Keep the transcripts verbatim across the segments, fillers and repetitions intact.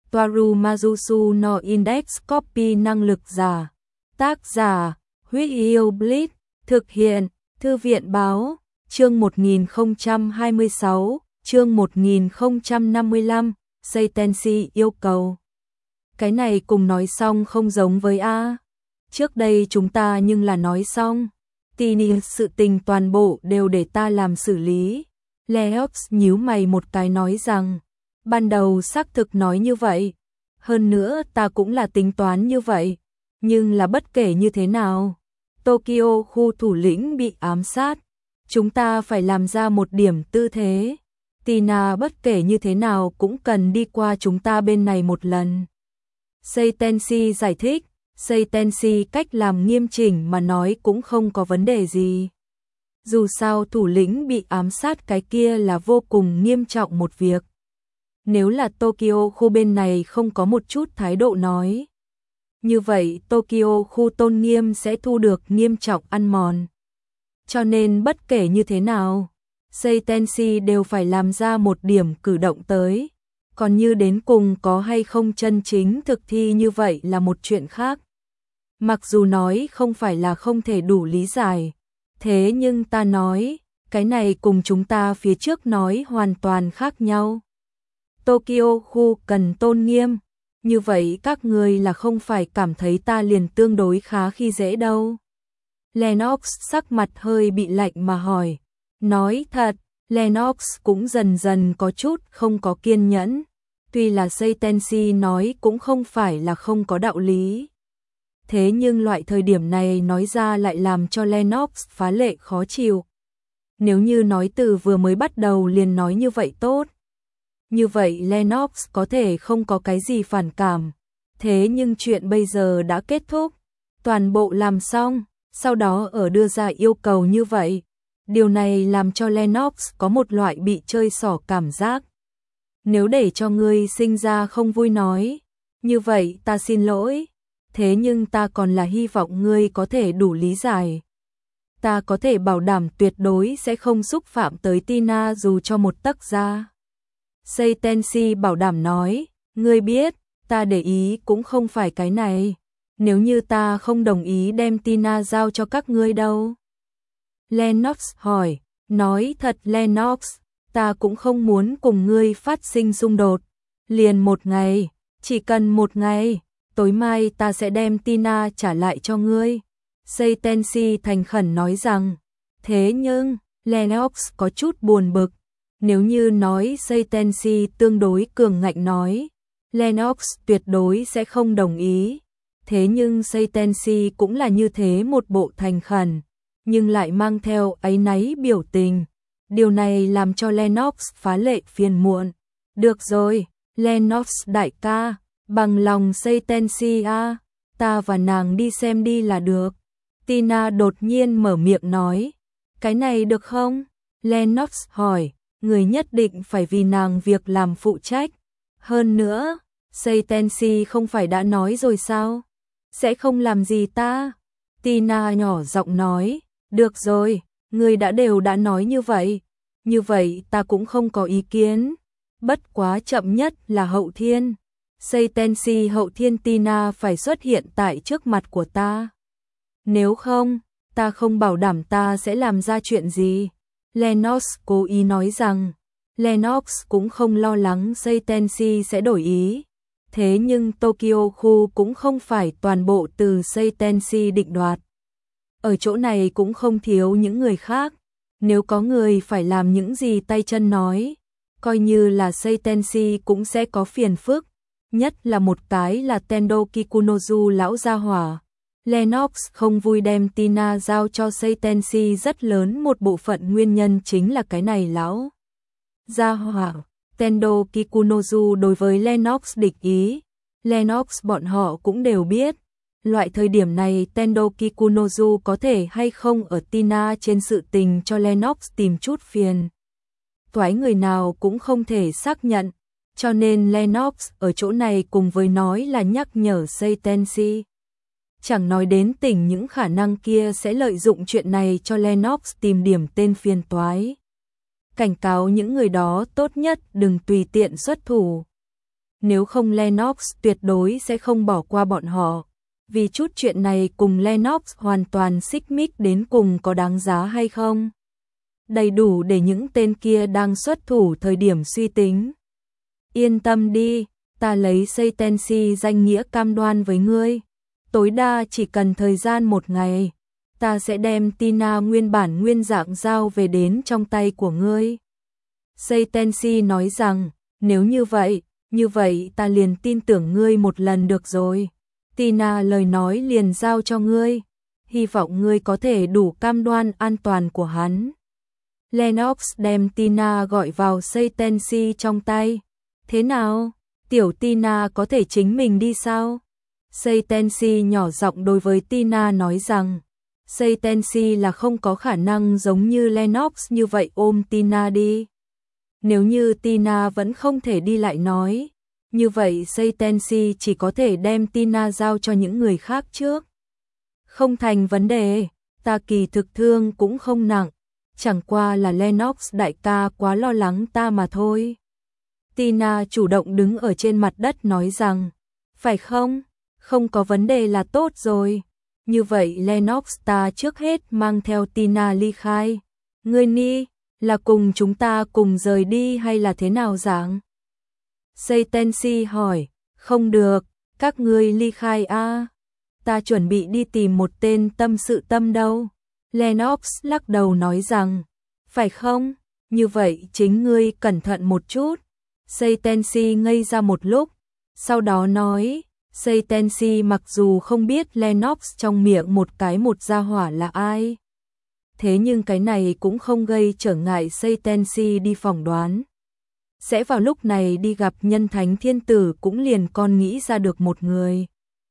Toaru Majusu no Index Copy năng lực giả. Tác giả, Huyết Yêu Bleach, thực hiện, Thư viện báo, chương một nghìn không trăm hai mươi sáu, chương một nghìn không trăm năm mươi lăm, Seitenshi yêu cầu. Cái này cùng nói xong không giống với A. Trước đây chúng ta nhưng là nói xong. Tini sự tình toàn bộ đều để ta làm xử lý. Leox nhíu mày một cái nói rằng, ban đầu xác thực nói như vậy. Hơn nữa ta cũng là tính toán như vậy. Nhưng là bất kể như thế nào, Tokyo khu thủ lĩnh bị ám sát. Chúng ta phải làm ra một điểm tư thế. Tina bất kể như thế nào cũng cần đi qua chúng ta bên này một lần. Seitenshi giải thích, Seitenshi cách làm nghiêm chỉnh mà nói cũng không có vấn đề gì. Dù sao thủ lĩnh bị ám sát cái kia là vô cùng nghiêm trọng một việc. Nếu là Tokyo khu bên này không có một chút thái độ nói, như vậy Tokyo khu tôn nghiêm sẽ thu được nghiêm trọng ăn mòn. Cho nên bất kể như thế nào, Seitenshi đều phải làm ra một điểm cử động tới. Còn như đến cùng có hay không chân chính thực thi như vậy là một chuyện khác. Mặc dù nói không phải là không thể đủ lý giải, thế nhưng ta nói, cái này cùng chúng ta phía trước nói hoàn toàn khác nhau. Tokyo khu cần tôn nghiêm, như vậy các người là không phải cảm thấy ta liền tương đối khá khi dễ đâu. Lennox sắc mặt hơi bị lạnh mà hỏi, nói thật, Lennox cũng dần dần có chút không có kiên nhẫn. Tuy là Seitenshi nói cũng không phải là không có đạo lý. Thế nhưng loại thời điểm này nói ra lại làm cho Lennox phá lệ khó chịu. Nếu như nói từ vừa mới bắt đầu liền nói như vậy tốt. Như vậy Lennox có thể không có cái gì phản cảm. Thế nhưng chuyện bây giờ đã kết thúc. Toàn bộ làm xong, sau đó ở đưa ra yêu cầu như vậy. Điều này làm cho Lennox có một loại bị chơi xỏ cảm giác. Nếu để cho ngươi sinh ra không vui nói, như vậy ta xin lỗi, thế nhưng ta còn là hy vọng ngươi có thể đủ lý giải. Ta có thể bảo đảm tuyệt đối sẽ không xúc phạm tới Tina dù cho một tấc da. Seitenshi bảo đảm nói, ngươi biết, ta để ý cũng không phải cái này, nếu như ta không đồng ý đem Tina giao cho các ngươi đâu. Lennox hỏi, nói thật Lennox, ta cũng không muốn cùng ngươi phát sinh xung đột. Liền một ngày, chỉ cần một ngày, tối mai ta sẽ đem Tina trả lại cho ngươi. Seitenshi thành khẩn nói rằng, thế nhưng, Lennox có chút buồn bực. Nếu như nói Seitenshi tương đối cường ngạnh nói, Lennox tuyệt đối sẽ không đồng ý. Thế nhưng Seitenshi cũng là như thế một bộ thành khẩn, nhưng lại mang theo áy náy biểu tình. Điều này làm cho Lennox phá lệ phiền muộn. Được rồi, Lennox đại ca, bằng lòng Seitenshi a, ta và nàng đi xem đi là được. Tina đột nhiên mở miệng nói, cái này được không? Lennox hỏi, người nhất định phải vì nàng việc làm phụ trách. Hơn nữa, Seitenshi không phải đã nói rồi sao? Sẽ không làm gì ta? Tina nhỏ giọng nói, được rồi, người đã đều đã nói như vậy. Như vậy ta cũng không có ý kiến. Bất quá chậm nhất là hậu thiên. Seitenshi hậu thiên Tina phải xuất hiện tại trước mặt của ta. Nếu không, ta không bảo đảm ta sẽ làm ra chuyện gì. Lennox cố ý nói rằng, Lennox cũng không lo lắng Seitenshi sẽ đổi ý. Thế nhưng Tokyo khu cũng không phải toàn bộ từ Seitenshi định đoạt. Ở chỗ này cũng không thiếu những người khác. Nếu có người phải làm những gì tay chân nói, coi như là Seitenshi cũng sẽ có phiền phức. Nhất là một cái là Tendo Kikunozu lão gia hỏa. Lennox không vui đem Tina giao cho Seitenshi rất lớn một bộ phận nguyên nhân chính là cái này lão gia hỏa. Tendo Kikunozu đối với Lennox địch ý. Lennox bọn họ cũng đều biết. Loại thời điểm này Tendo Kikunozu có thể hay không ở Tina trên sự tình cho Lennox tìm chút phiền. Toái người nào cũng không thể xác nhận. Cho nên Lennox ở chỗ này cùng với nói là nhắc nhở Seitenshi. Chẳng nói đến tỉnh những khả năng kia sẽ lợi dụng chuyện này cho Lennox tìm điểm tên phiền toái. Cảnh cáo những người đó tốt nhất đừng tùy tiện xuất thủ. nếu không Lennox tuyệt đối sẽ không bỏ qua bọn họ. Vì chút chuyện này cùng Lennox hoàn toàn xích mích đến cùng có đáng giá hay không? Đầy đủ để những tên kia đang xuất thủ thời điểm suy tính. Yên tâm đi, ta lấy Saitensi danh nghĩa cam đoan với ngươi. Tối đa chỉ cần thời gian một ngày, ta sẽ đem Tina nguyên bản nguyên dạng giao về đến trong tay của ngươi. Saitensi nói rằng, nếu như vậy, như vậy ta liền tin tưởng ngươi một lần được rồi. Tina lời nói liền giao cho ngươi, hy vọng ngươi có thể đủ cam đoan an toàn của hắn. Lennox đem Tina gọi vào Saitensi trong tay. Thế nào? Tiểu Tina có thể chính mình đi sao? Saitensi nhỏ giọng đối với Tina nói rằng, Saitensi là không có khả năng giống như Lennox như vậy ôm Tina đi. Nếu như Tina vẫn không thể đi lại nói, như vậy Saitensi chỉ có thể đem Tina giao cho những người khác trước. Không thành vấn đề, ta kỳ thực thương cũng không nặng, chẳng qua là Lennox đại ca quá lo lắng ta mà thôi. Tina chủ động đứng ở trên mặt đất nói rằng, phải không? Không có vấn đề là tốt rồi. Như vậy Lennox ta trước hết mang theo Tina ly khai. Ngươi ni, là cùng chúng ta cùng rời đi hay là thế nào dạng? Saitensi hỏi, không được, các ngươi ly khai a. À? Ta chuẩn bị đi tìm một tên tâm sự tâm đâu. Lennox lắc đầu nói rằng, phải không? Như vậy chính ngươi cẩn thận một chút. Saitensi ngây ra một lúc, sau đó nói, Saitensi mặc dù không biết Lennox trong miệng một cái một gia hỏa là ai. Thế nhưng cái này cũng không gây trở ngại Saitensi đi phỏng đoán. Sẽ vào lúc này đi gặp nhân thánh thiên tử cũng liền con nghĩ ra được một người.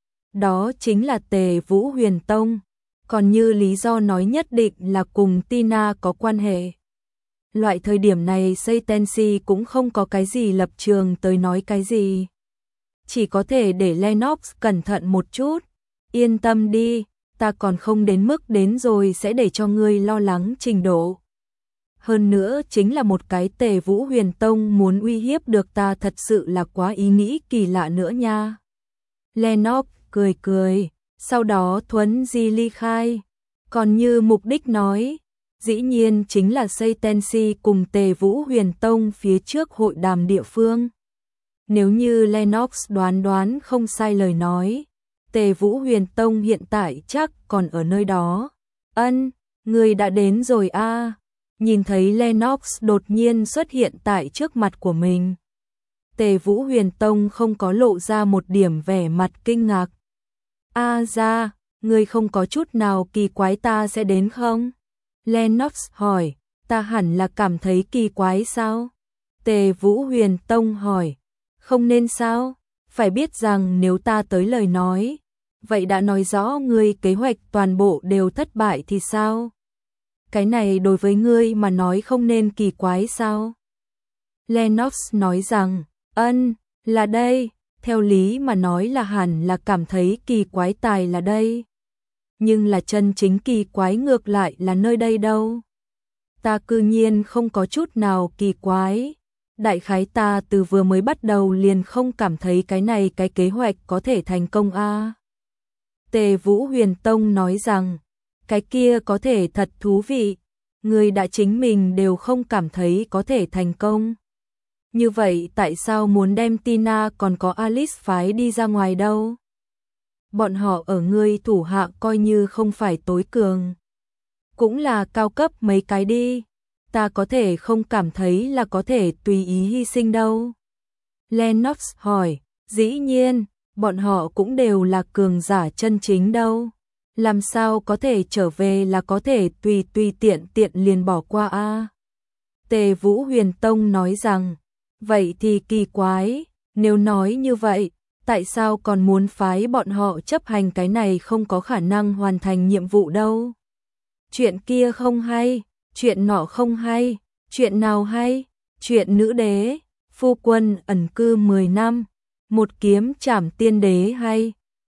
Đó chính là Tề Vũ Huyền Tông, còn như lý do nói nhất định là cùng Tina có quan hệ. Loại thời điểm này Saitensi cũng không có cái gì lập trường tới nói cái gì. Chỉ có thể để Lennox cẩn thận một chút. Yên tâm đi, ta còn không đến mức đến rồi sẽ để cho ngươi lo lắng trình độ. Hơn nữa chính là một cái Tề Vũ Huyền Tông muốn uy hiếp được ta thật sự là quá ý nghĩ kỳ lạ nữa nha. Lennox cười cười, sau đó thuấn di ly khai. Còn như mục đích nói, dĩ nhiên chính là Saitensi cùng Tề Vũ Huyền Tông phía trước hội đàm địa phương. Nếu như Lennox đoán đoán không sai lời nói, Tề Vũ Huyền Tông hiện tại chắc còn ở nơi đó. Ân, người đã đến rồi a. À. Nhìn thấy Lennox đột nhiên xuất hiện tại trước mặt của mình. Tề Vũ Huyền Tông không có lộ ra một điểm vẻ mặt kinh ngạc. A à ra, người không có chút nào kỳ quái ta sẽ đến không? Lennox hỏi, ta hẳn là cảm thấy kỳ quái sao? Tề Vũ Huyền Tông hỏi, không nên sao? Phải biết rằng nếu ta tới lời nói, vậy đã nói rõ ngươi kế hoạch toàn bộ đều thất bại thì sao? Cái này đối với ngươi mà nói không nên kỳ quái sao? Lennox nói rằng, ân, là đây, theo lý mà nói là hẳn là cảm thấy kỳ quái tài là đây. Nhưng là chân chính kỳ quái ngược lại là nơi đây đâu. Ta cư nhiên không có chút nào kỳ quái. Đại khái ta từ vừa mới bắt đầu liền không cảm thấy cái này cái kế hoạch có thể thành công a. À. Tề Vũ Huyền Tông nói rằng, cái kia có thể thật thú vị, người đã chính mình đều không cảm thấy có thể thành công. Như vậy tại sao muốn đem Tina còn có Alice phái đi ra ngoài đâu? Bọn họ ở ngươi thủ hạ coi như không phải tối cường. Cũng là cao cấp mấy cái đi. Ta có thể không cảm thấy là có thể tùy ý hy sinh đâu. Lennox hỏi, dĩ nhiên, bọn họ cũng đều là cường giả chân chính đâu. Làm sao có thể trở về là có thể tùy tùy tiện tiện liền bỏ qua a? À? Tề Vũ Huyền Tông nói rằng, vậy thì kỳ quái, nếu nói như vậy, tại sao còn muốn phái bọn họ chấp hành cái này không có khả năng hoàn thành nhiệm vụ đâu? Chuyện kia không hay, chuyện nọ không hay, chuyện nào hay? Chuyện nữ đế, phu quân ẩn cư mười năm, một kiếm trảm tiên đế hay?